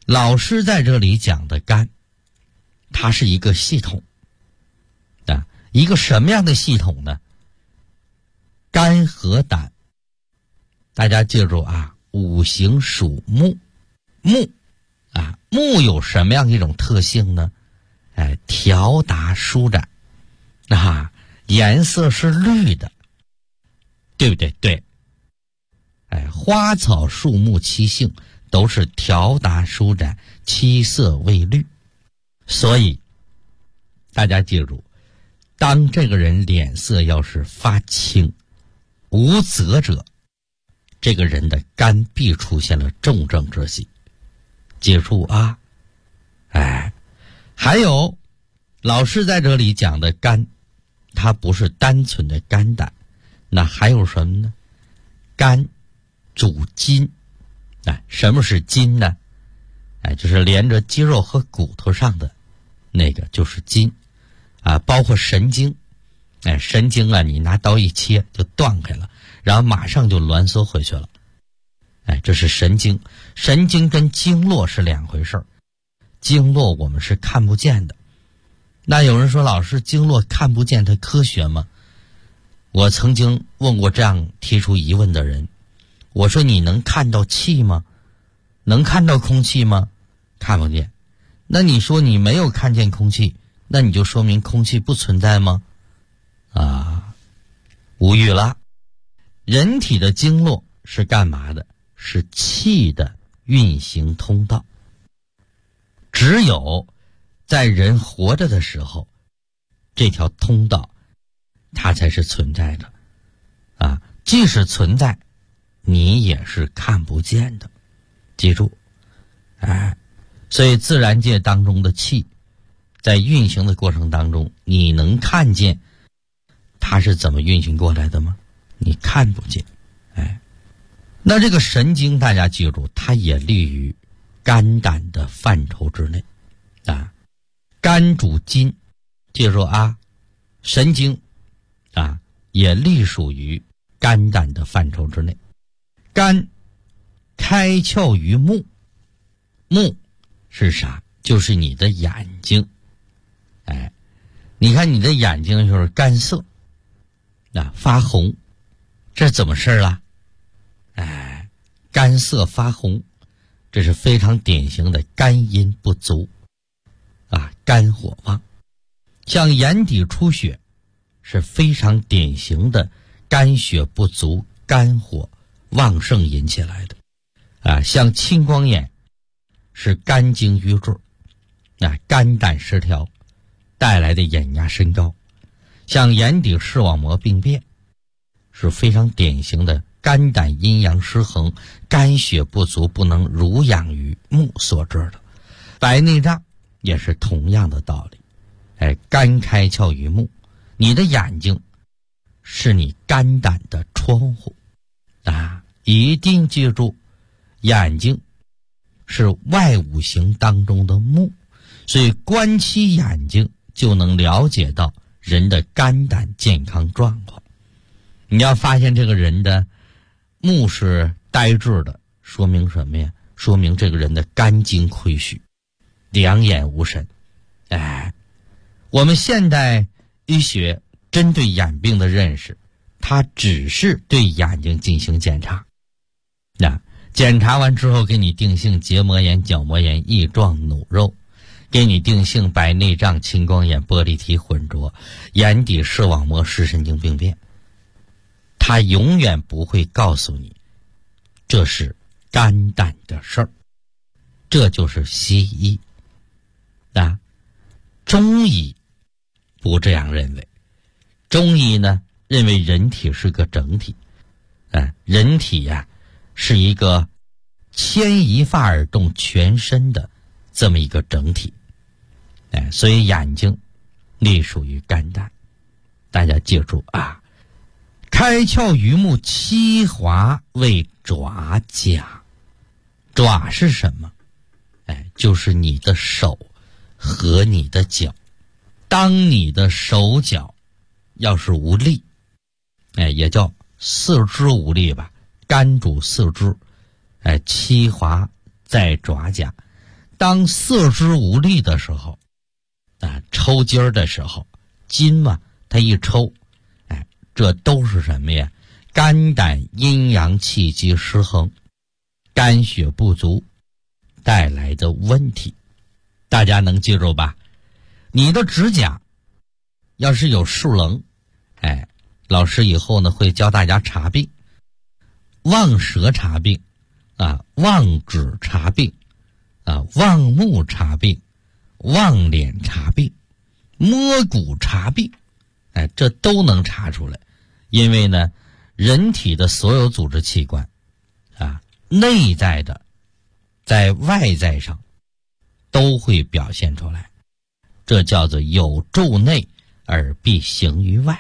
老师在这里讲的肝，它是一个系统啊，一个什么样的系统呢？肝和胆，大家记住啊，五行属木，木有什么样一种特性呢？条达舒展颜色是绿的，对不对？对。花草树木其性都是条达舒展，七色为绿。所以大家记住，当这个人脸色要是发青无泽者，这个人的肝必出现了重症之喜。记住啊。还有老师在这里讲的肝，它不是单纯的肝胆，那还有什么呢？肝主筋。什么是筋呢？就是连着肌肉和骨头上的那个就是筋包括神经。神经你拿刀一切就断开了，然后马上就挛缩回去了。这是神经。神经跟经络是两回事儿，经络我们是看不见的。那有人说，老师，经络看不见，它科学吗？我曾经问过这样提出疑问的人，我说你能看到气吗？能看到空气吗？看不见。那你说你没有看见空气，那你就说明空气不存在吗？无语了。人体的经络是干嘛的？是气的运行通道。只有在人活着的时候，这条通道它才是存在的即使存在，你也是看不见的。记住所以自然界当中的气在运行的过程当中，你能看见它是怎么运行过来的吗？你看不见。那这个神经大家记住，它也立于肝胆的范畴之内肝主筋，记住神经也隶属于肝胆的范畴之内。肝开窍于目，目是啥？就是你的眼睛。你看你的眼睛就是干涩发红，这怎么事了？干涩发红，这是非常典型的肝阴不足肝火旺。像眼底出血是非常典型的肝血不足，肝火旺盛引起来的像青光眼是肝经瘀滞肝胆失调带来的眼压升高。像眼底视网膜病变是非常典型的肝胆阴阳失衡，肝血不足，不能濡养于目所致的。白内障也是同样的道理。肝开窍于目，你的眼睛是你肝胆的窗户一定记住，眼睛是外五行当中的木，所以观其眼睛就能了解到人的肝胆健康状况。你要发现这个人的目是呆滞的，说明什么呀？说明这个人的肝经亏虚，两眼无神。我们现代医学针对眼病的认识，它只是对眼睛进行检查。检查完之后给你定性结膜炎、角膜炎、翼状弩肉，给你定性白内障、青光眼、玻璃体混浊、眼底视网膜视神经病变。他永远不会告诉你这是肝胆的事儿，这就是西医中医不这样认为。中医呢认为人体是个整体人体是一个牵一发而动全身的这么一个整体所以眼睛隶属于肝胆。大家记住开窍于目，七华为爪甲。爪是什么？就是你的手和你的脚。当你的手脚要是无力也叫四肢无力吧，肝主四肢七华在爪甲。 当四肢无力的时候啊，抽筋儿的时候，筋嘛它一抽，这都是什么呀？肝胆阴阳气机失衡，肝血不足带来的问题。大家能记住吧？你的指甲要是有竖棱，老师以后呢会教大家查病，望舌查病啊，望指查病啊，望目查病，望脸查病，摸骨查病，这都能查出来。因为呢，人体的所有组织器官啊，内在的在外在上都会表现出来，这叫做有助内而必行于外。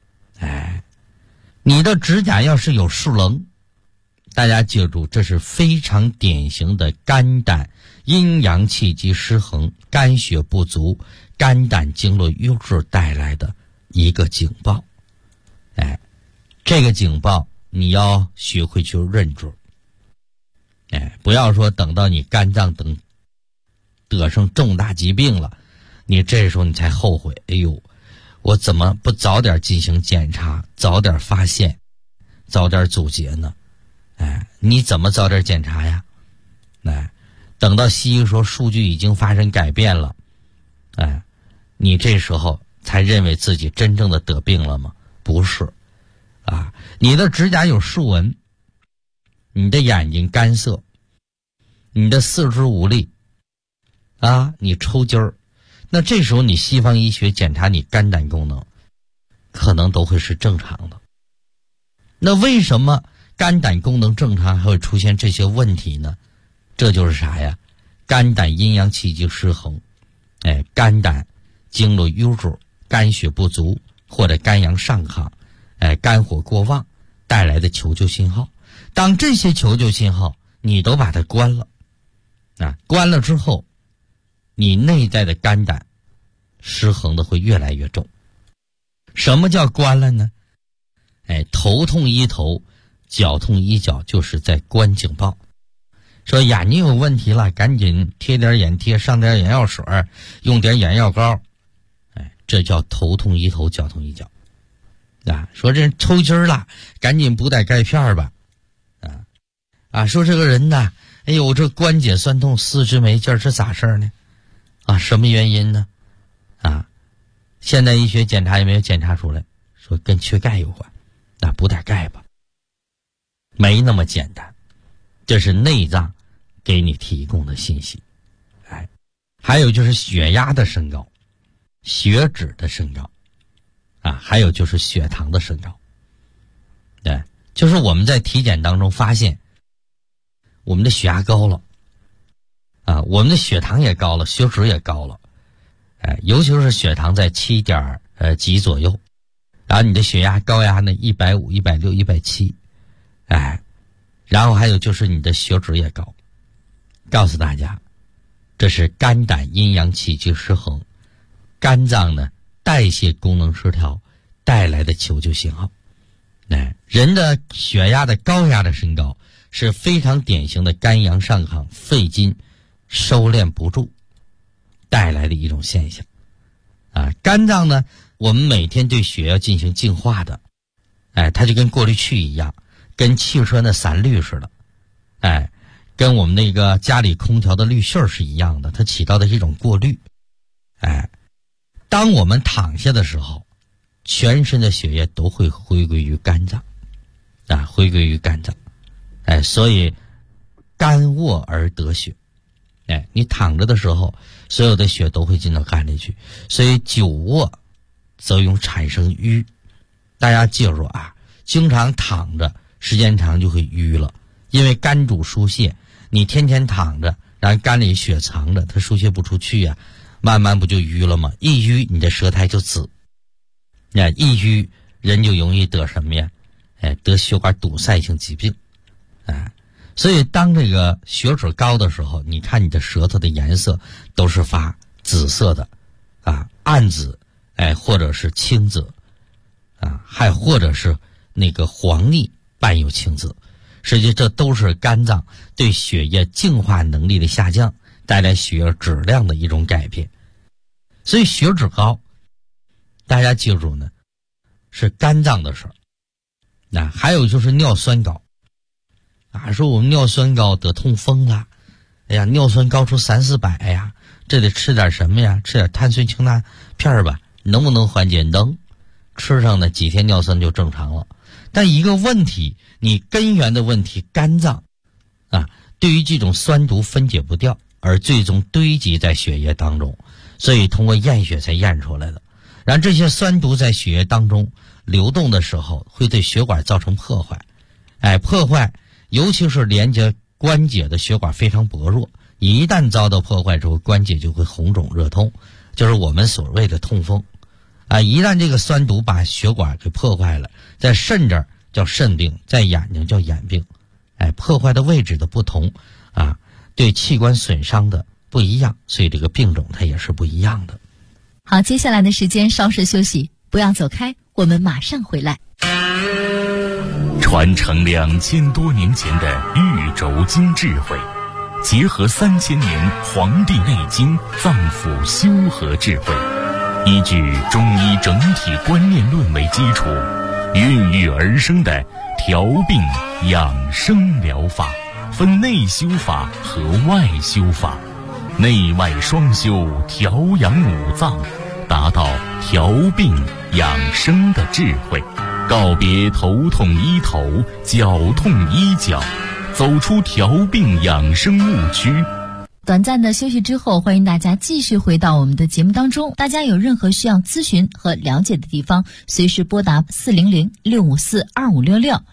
你的指甲要是有竖棱，大家记住，这是非常典型的肝胆阴阳气机失衡，肝血不足，肝胆经络瘀滞带来的一个警报。这个警报你要学会去认准。不要说等到你肝脏等得上重大疾病了，你这时候你才后悔，哎呦，我怎么不早点进行检查，早点发现，早点阻截呢？你怎么早点检查呀？等到西医说数据已经发生改变了，你这时候才认为自己真正的得病了吗？不是啊，你的指甲有竖纹，你的眼睛干涩，你的四肢无力啊，你抽筋儿，那这时候你西方医学检查你肝胆功能可能都会是正常的。那为什么肝胆功能正常还会出现这些问题呢？这就是啥呀？肝胆阴阳气机失衡，肝胆经络瘀滞，肝血不足，或者肝阳上亢，肝火过旺带来的求救信号。当这些求救信号你都把它关了，关了之后，你内在的肝胆失衡的会越来越重。什么叫关了呢？头痛医头，脚痛医脚，就是在关警报。说眼睛有问题了，赶紧贴点眼贴，上点眼药水，用点眼药膏，这叫头痛医头，脚痛医脚。说这抽筋了，赶紧补点钙片吧。说这个人呢，哎呦，这关节酸痛，四肢没劲儿，这咋事儿呢？什么原因呢？现代医学检查也没有检查出来，说跟缺钙有关，补点钙吧。没那么简单，这是内脏给你提供的信息。还有就是血压的升高，血脂的升高，还有就是血糖的升高。就是我们在体检当中发现，我们的血压高了，我们的血糖也高了，血脂也高了，尤其是血糖在7点几左右，然后你的血压高压呢150、160、170，然后还有就是你的血脂也高。告诉大家，这是肝胆阴阳气机失衡，肝脏呢代谢功能失调带来的求救信号。人的血压的高压的升高是非常典型的肝阳上亢，肺经收敛不住带来的一种现象。肝脏呢，我们每天对血要进行净化的，它就跟过滤器一样，跟汽车的散滤似的，跟我们那个家里空调的滤芯是一样的，它起到的是一种过滤。当我们躺下的时候，全身的血液都会回归于肝脏，回归于肝脏。所以肝卧而得血。你躺着的时候，所有的血都会进到肝里去，所以久卧则容易产生瘀。大家记住经常躺着时间长就会瘀了，因为肝主疏泄，你天天躺着，然后肝里血藏着，它疏泄不出去慢慢不就瘀了吗？一瘀你的舌苔就紫，一瘀人就容易得什么呀？得血管堵塞性疾病。所以当这个血脂高的时候，你看你的舌头的颜色都是发紫色的，暗紫，或者是青紫，还或者是那个黄腻伴有青紫。实际这都是肝脏对血液净化能力的下降带来血液质量的一种改变。所以血脂高，大家记住呢，是肝脏的事儿。那还有就是尿酸高说我们尿酸高得痛风了，哎呀，尿酸高出300-400呀，这得吃点什么呀？吃点碳酸氢钠片吧，能不能缓解？能，吃上呢几天尿酸就正常了。但一个问题，你根源的问题，肝脏对于这种酸毒分解不掉，而最终堆积在血液当中，所以通过验血才验出来的。然后这些酸毒在血液当中流动的时候，会对血管造成破坏，破坏尤其是连接关节的血管非常薄弱，一旦遭到破坏之后，关节就会红肿热痛，就是我们所谓的痛风一旦这个酸毒把血管给破坏了，在肾这儿叫肾病，在眼睛叫眼病，破坏的位置的不同对器官损伤的不一样，所以这个病种它也是不一样的。 好，接下来的时间稍事休息，不要走开，我们马上回来。 传承2000多年前的玉轴经智慧，结合3000年《黄帝内经》脏腑修和智慧，依据中医整体观念论为基础，孕育而生的调病养生疗法，分内修法和外修法，内外双修，调养五脏，达到调病养生的智慧，告别头痛医头，脚痛医脚，走出调病养生误区。 短暂的休息之后，欢迎大家继续回到我们的节目当中。大家有任何需要咨询和了解的地方，随时拨打400-654-2566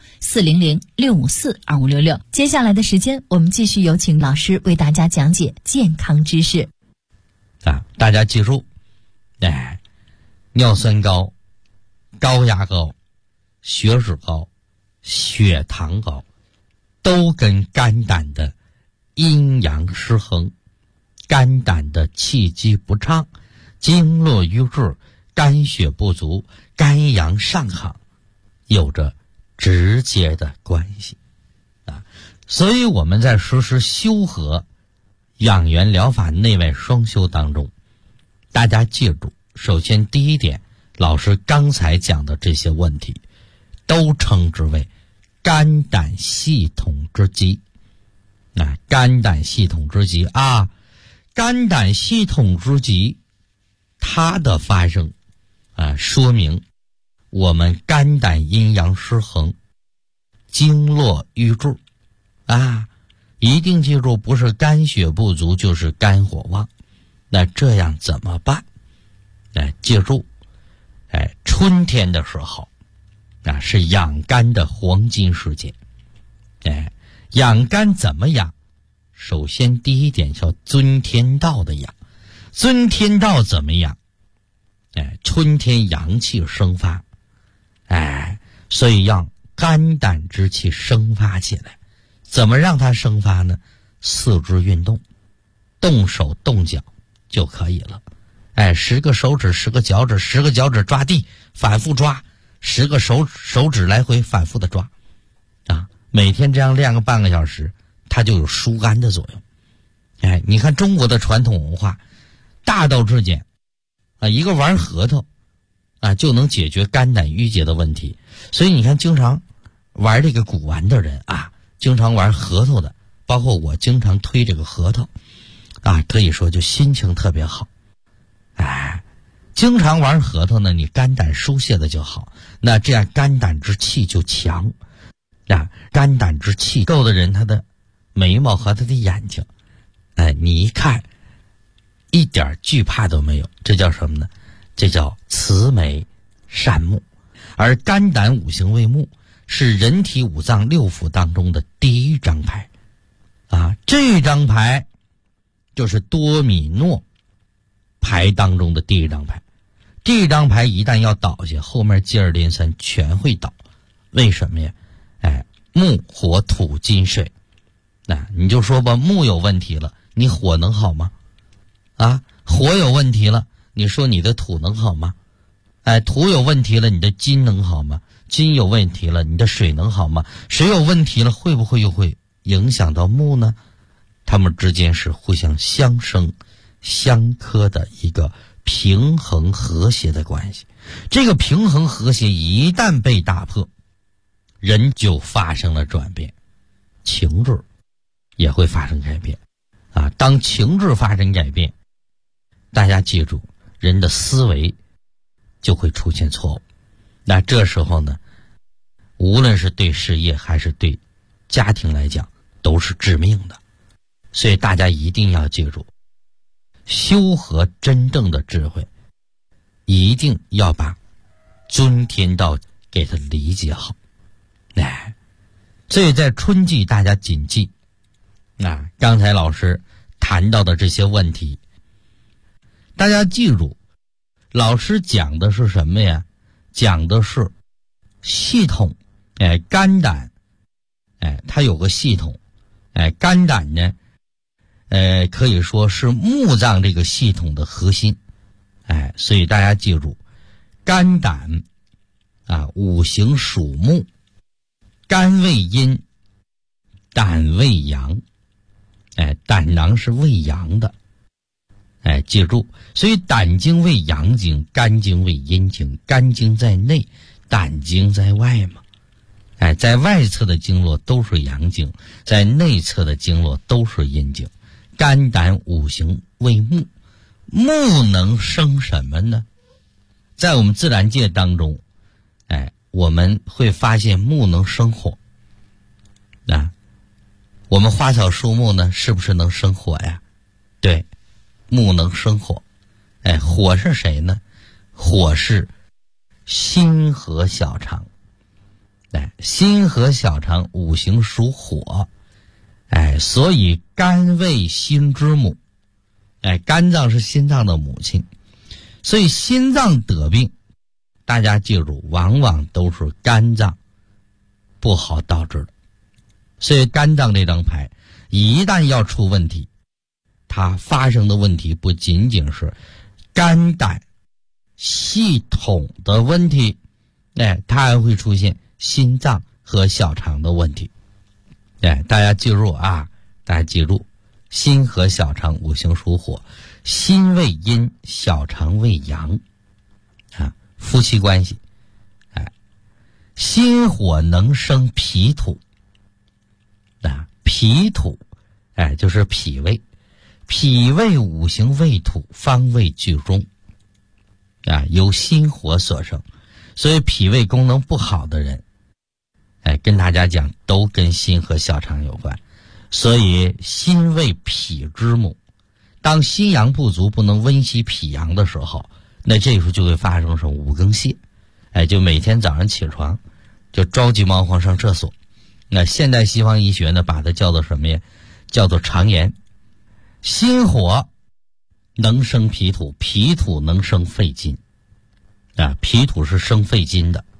400-654-2566。接下来的时间，我们继续有请老师为大家讲解健康知识。 大家记住，尿酸高、高压高、血脂高、血糖高，都跟肝胆的阴阳失衡、肝胆的气机不畅、经络瘀滞、肝血不足、肝阳上亢有着直接的关系所以我们在实施修和养元疗法内外双修当中，大家记住，首先第一点，老师刚才讲的这些问题都称之为肝胆系统之疾。肝胆系统之疾肝胆系统之疾，它的发生说明我们肝胆阴阳失衡，经络瘀滞一定记住，不是肝血不足就是肝火旺。那这样怎么办？记住，春天的时候是养肝的黄金时节。养肝怎么养？首先第一点叫遵天道的养。遵天道怎么养？春天阳气生发，所以让肝胆之气生发起来。怎么让它生发呢？四肢运动，动手动脚就可以了。10个手指10个脚趾10个脚趾抓地，反复抓，10个手指来回反复的抓每天这样练个半个小时，它就有疏肝的作用。你看中国的传统文化大道至简一个玩核桃就能解决肝胆郁结的问题。所以你看经常玩这个古玩的人经常玩核桃的，包括我经常推这个核桃可以说就心情特别好。经常玩核桃呢，你肝胆疏泄的就好，那这样肝胆之气就强肝胆之气够的人，他的眉毛和他的眼睛你一看一点惧怕都没有，这叫什么呢？这叫慈眉善目。而肝胆五行为目，是人体五脏六腑当中的第一张牌这张牌就是多米诺牌当中的第一张牌。这张牌一旦要倒下，后面接二连三全会倒。为什么呀？木火土金水，你就说吧，木有问题了，你火能好吗？火有问题了，你说你的土能好吗？土有问题了，你的金能好吗？金有问题了，你的水能好吗？水有问题了，会不会又会影响到木呢？ 它们之间是互相相生相克的一个平衡和谐的关系。这个平衡和谐一旦被打破，人就发生了转变，情志也会发生改变啊。当情志发生改变，大家记住，人的思维就会出现错误。那这时候呢，无论是对事业还是对家庭来讲，都是致命的。所以大家一定要记住，修和真正的智慧，一定要把尊天道给它理解好。所以在春季大家谨记刚才老师谈到的这些问题，大家记住，老师讲的是什么呀？讲的是系统。肝胆它有个系统。肝胆呢可以说是目脏这个系统的核心。所以大家记住，肝胆五行属木，肝为阴，胆为阳。胆囊是为阳的。记住，所以胆经为阳经，肝经为阴经，肝经在内，胆经在外嘛。在外侧的经络都是阳经，在内侧的经络都是阴经。肝胆五行为木，木能生什么呢？在我们自然界当中，我们会发现木能生火。我们花草树木呢，是不是能生火呀？对，木能生火。火是谁呢？火是心和小肠。心和小肠五行属火。所以肝为心之母。肝脏是心脏的母亲。所以心脏得病，大家记住，往往都是肝脏不好导致的。所以肝脏这张牌一旦要出问题，它发生的问题不仅仅是肝胆系统的问题，它还会出现心脏和小肠的问题。大家记住大家记住，心和小肠五行属火，心为阴，小肠为阳。夫妻关系，心火能生脾土。脾土就是脾胃，脾胃五行为土，方位居中。由心火所生。所以脾胃功能不好的人，跟大家讲，都跟心和小肠有关。所以心为脾之母，当心阳不足，不能温习脾阳的时候，那这时候就会发生什么五更泻。就每天早上起床就着急忙慌上厕所。那现代西方医学呢，把它叫做什么呀？叫做肠炎。心火能生脾土，脾土能生肺金。脾土是生肺金的。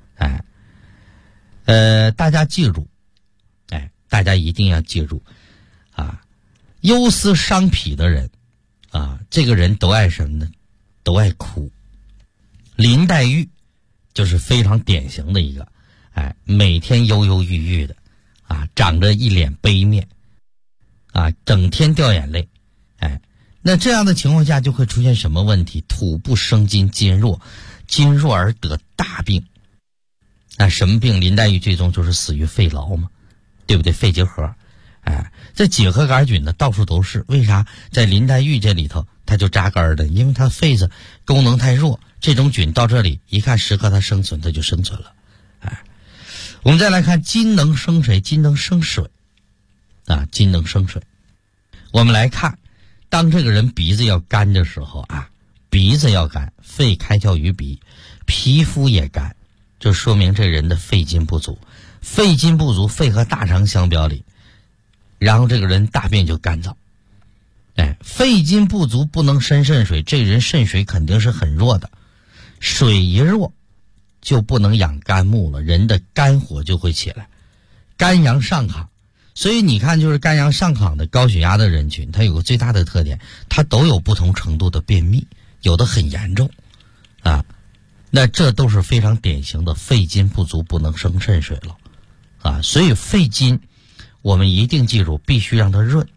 大家记住，大家一定要记住忧思伤脾的人这个人都爱什么呢？都爱哭。林黛玉就是非常典型的一个每天忧忧郁郁的长着一脸悲面整天掉眼泪。那这样的情况下就会出现什么问题？土不生金，金弱，金弱而得大病。什么病？林黛玉最终就是死于肺痨嘛，对不对？肺结核。这结核杆菌呢到处都是，为啥在林黛玉这里头它就扎根的？因为它肺子功能太弱，这种菌到这里一看适合它生存，它就生存了。我们再来看金能生谁？金能生水。金能生水。我们来看，当这个人鼻子要干的时候鼻子要干，肺开窍于鼻，皮肤也干，就说明这人的肺金不足。肺金不足，肺和大肠相表里，然后这个人大便就干燥。肺金不足不能生肾水，这人肾水肯定是很弱的。水一弱就不能养肝木了，人的肝火就会起来，肝阳上亢。所以你看，就是肝阳上亢的高血压的人群，它有个最大的特点，它都有不同程度的便秘，有的很严重那这都是非常典型的肺金不足，不能生肾水了所以肺金我们一定记住，必须让它润。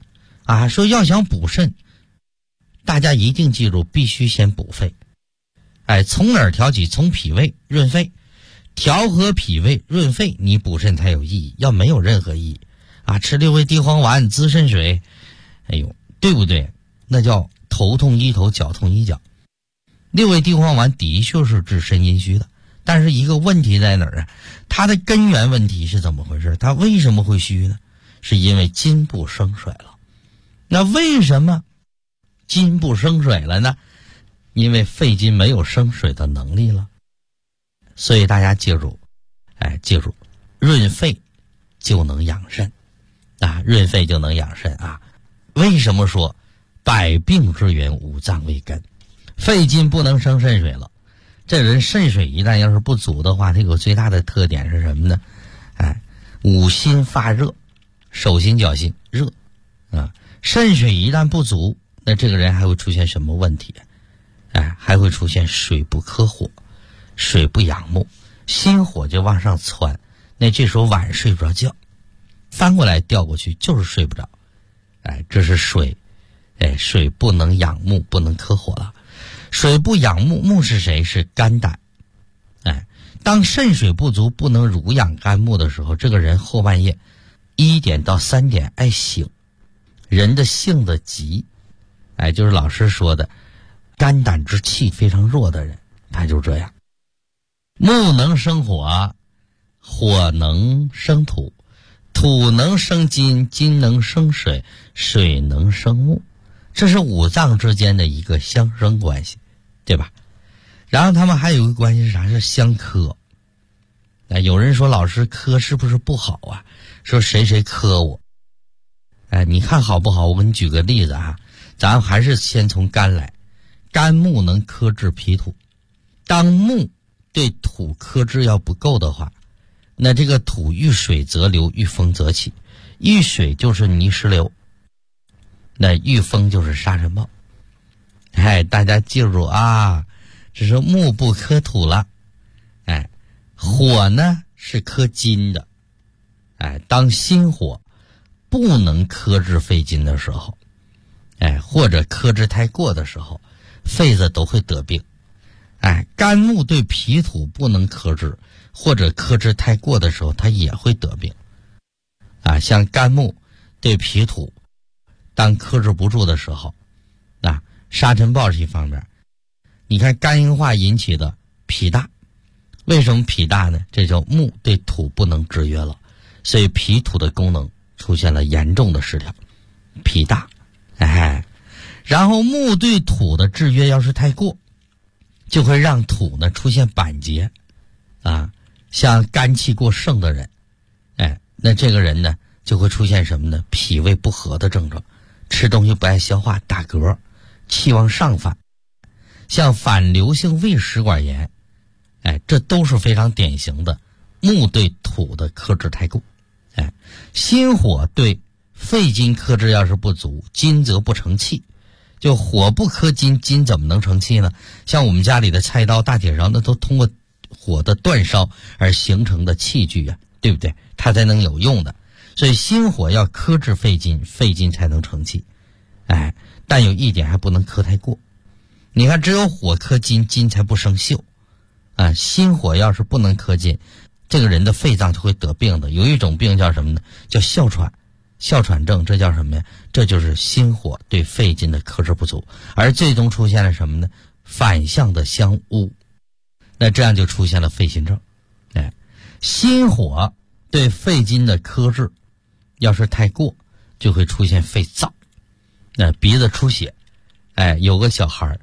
啊，说要想补肾，大家一定记住，必须先补肺。哎，从哪儿调起？从脾胃润肺，调和脾胃润肺，你补肾才有意义。要没有任何意义啊，吃6味地黄丸滋肾水，哎呦，对不对？那叫头痛医头，脚痛医脚。6味地黄丸的确是治肾阴虚的，但是一个问题在哪儿啊？它的根源问题是怎么回事？它为什么会虚呢？是因为筋部生水了。那为什么筋部生水了呢？因为肺经没有生水的能力了。所以大家记住，记住，润肺就能养肾啊，润肺就能养肾啊。为什么说百病之源五脏为根？肺经不能生肾水了，这人肾水一旦要是不足的话，它有最大的特点是什么呢？五心发热，手心脚心热啊。肾水一旦不足，那这个人还会出现什么问题？还会出现水不克火，水不养目，心火就往上窜，那这时候晚上睡不着觉，翻过来调过去就是睡不着。这是水，水不能养目，不能克火了。水不养目，目是谁？是肝胆。当肾水不足，不能濡养肝木的时候，这个人后半夜1点到3点爱醒，人的性子急，就是老师说的肝胆之气非常弱的人，他就这样。木能生火，火能生土，土能生金，金能生水，水能生木，这是五脏之间的一个相生关系，对吧？然后他们还有一个关系是啥？是相克。有人说老师克是不是不好啊？说谁谁克我。你看好不好？我给你举个例子啊，咱还是先从肝来。肝木能克制脾土，当木对土克制要不够的话，那这个土遇水则流，遇风则起。遇水就是泥石流，那遇风就是沙尘暴。大家记住啊，这是木不克土了。火呢是克金的。当心火不能克制肺经的时候，或者克制太过的时候，肺子都会得病。肝木对脾土不能克制，或者克制太过的时候，它也会得病。像肝木对脾土当克制不住的时候，沙尘暴是一方面。你看肝硬化引起的脾大，为什么脾大呢？这叫木对土不能制约了，所以脾土的功能出现了严重的失调，脾大。然后木对土的制约要是太过，就会让土呢出现板结像肝气过盛的人，那这个人呢就会出现什么呢？脾胃不和的症状，吃东西不爱消化，打嗝，气往上反，像反流性胃食管炎，这都是非常典型的木对土的克制太过。心火对肺经克制要是不足，金则不成气。就火不克金，金怎么能成气呢？像我们家里的菜刀、大铁勺，那都通过火的煅烧而形成的器具啊，对不对？它才能有用的。所以心火要克制肺经，肺经才能成气。但有一点还不能克太过。你看，只有火克金，金才不生锈。心火要是不能克金，这个人的肺脏就会得病的。有一种病叫什么呢？叫哮喘。哮喘症，这叫什么呀？这就是心火对肺经的克制不足，而最终出现了什么呢？反向的相误，那这样就出现了肺心症。心火对肺经的克制要是太过，就会出现肺燥，鼻子出血。有个小孩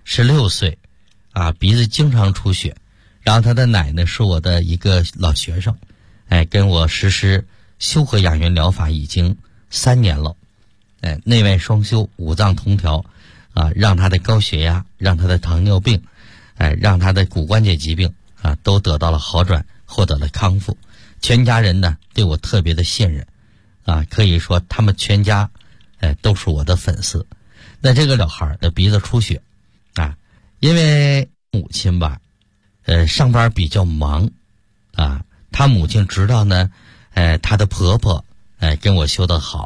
16岁鼻子经常出血，然后他的奶奶是我的一个老学生，跟我实施修和养元疗法已经3年了，内外双修，五脏通调，让他的高血压，让他的糖尿病，让他的骨关节疾病都得到了好转，获得了康复。全家人呢对我特别的信任，可以说他们全家都是我的粉丝。那这个小孩的鼻子出血因为母亲吧上班比较忙他母亲知道呢他的婆婆跟我修得好，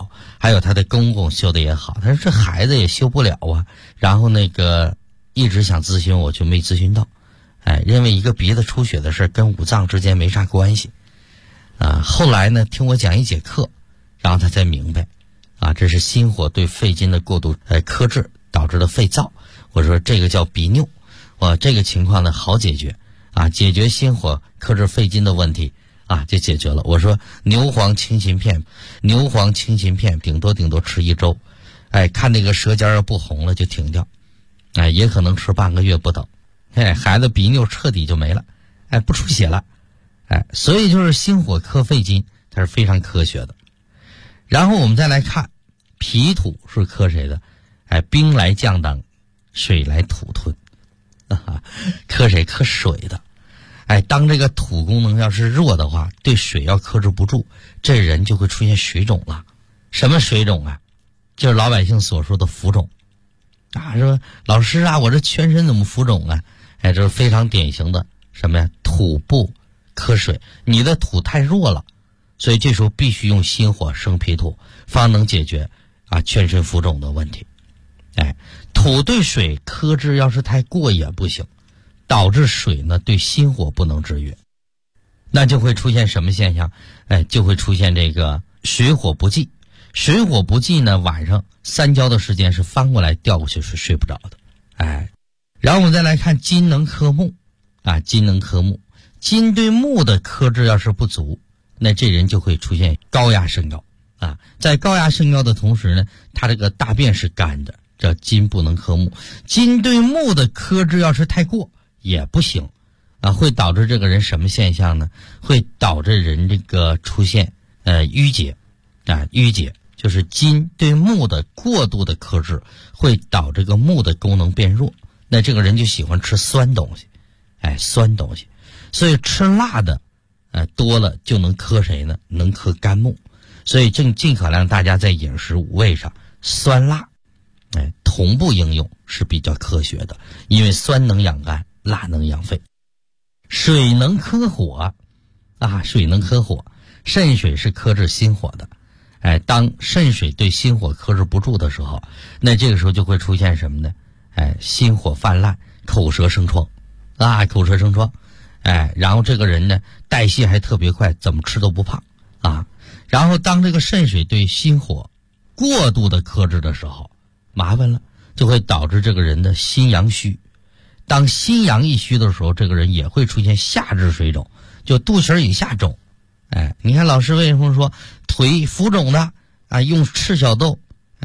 还有他的公公修的也好，他说这孩子也修不了啊。然后一直想咨询，我就没咨询到，认为一个鼻子出血的事跟五脏之间没啥关系后来呢，听我讲一节课，然后他才明白这是心火对肺经的过度克制导致的肺燥。我说这个叫鼻衄，这个情况呢好解决解决心火克制肺经的问题就解决了。我说牛黄清心片顶多吃1周，看那个舌尖要不红了就停掉，也可能吃半个月不等，孩子鼻衄彻底就没了，不出血了，所以就是心火克肺经，它是非常科学的。然后我们再来看脾土是克谁的？兵来将挡，水来土吞，克谁？克水的。当这个土功能要是弱的话，对水要克制不住，这人就会出现水肿了。什么水肿啊？就是老百姓所说的浮肿说老师我这全身怎么浮肿啊？这是非常典型的什么呀？土不克水，你的土太弱了，所以这时候必须用心火生脾土，方能解决全身浮肿的问题。土对水克制要是太过也不行，导致水呢对心火不能制约，那就会出现什么现象？就会出现这个水火不济。水火不济呢，晚上3觉的时间是翻过来调过去是睡不着的。然后我们再来看金能克木金能克木，金对木的克制要是不足，那这人就会出现高压升高在高压升高的同时呢，他这个大便是干的，这金不能克木。金对木的克制要是太过也不行会导致这个人什么现象呢？会导致人这个出现淤结淤结就是金对木的过度的克制会导致这个木的功能变弱，那这个人就喜欢吃酸东西酸东西，所以吃辣的多了就能克谁呢？能克肝木。所以尽可量大家在饮食五味上酸辣同步应用是比较科学的，因为酸能养肝，辣能养肺。水能克火水能克火，肾水是克制心火的。当肾水对心火克制不住的时候，那这个时候就会出现什么呢？心火泛滥，口舌生疮口舌生疮。然后这个人呢代谢还特别快，怎么吃都不胖然后当这个肾水对心火过度的克制的时候，麻烦了，就会导致这个人的心阳虚。当心阳一虚的时候，这个人也会出现下肢水肿，就肚脐以下肿。你看老师为什么说腿浮肿的用赤小豆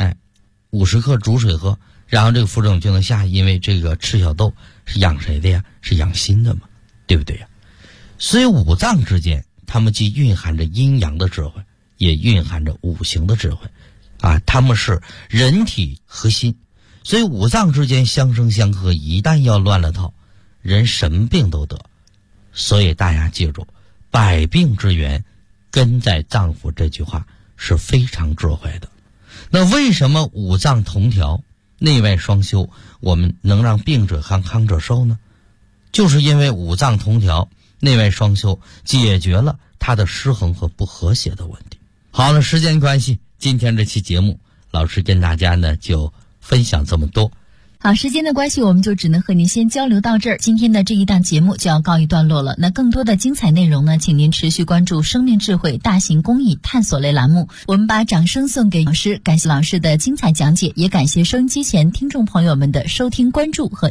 50克煮水喝，然后这个浮肿就能下，因为这个赤小豆是养谁的呀？是养心的嘛，对不对呀？所以五脏之间它们既蕴含着阴阳的智慧，也蕴含着五行的智慧它们是人体核心，所以五脏之间相生相克，一旦要乱了套，人什么病都得。所以大家记住，百病之源根在脏腑，这句话是非常智慧的。那为什么五脏同调，内外双修，我们能让病者康，康者寿呢？就是因为五脏同调，内外双修，解决了它的失衡和不和谐的问题。好了，时间关系，今天这期节目老师跟大家呢就分享这么多。 好，时间的关系，我们就只能和您先交流到这儿。今天的这一档节目就要告一段落了。那更多的精彩内容呢，请您持续关注生命智慧大型公益探索类栏目。我们把掌声送给老师，感谢老师的精彩讲解，也感谢收音机前听众朋友们的收听、关注和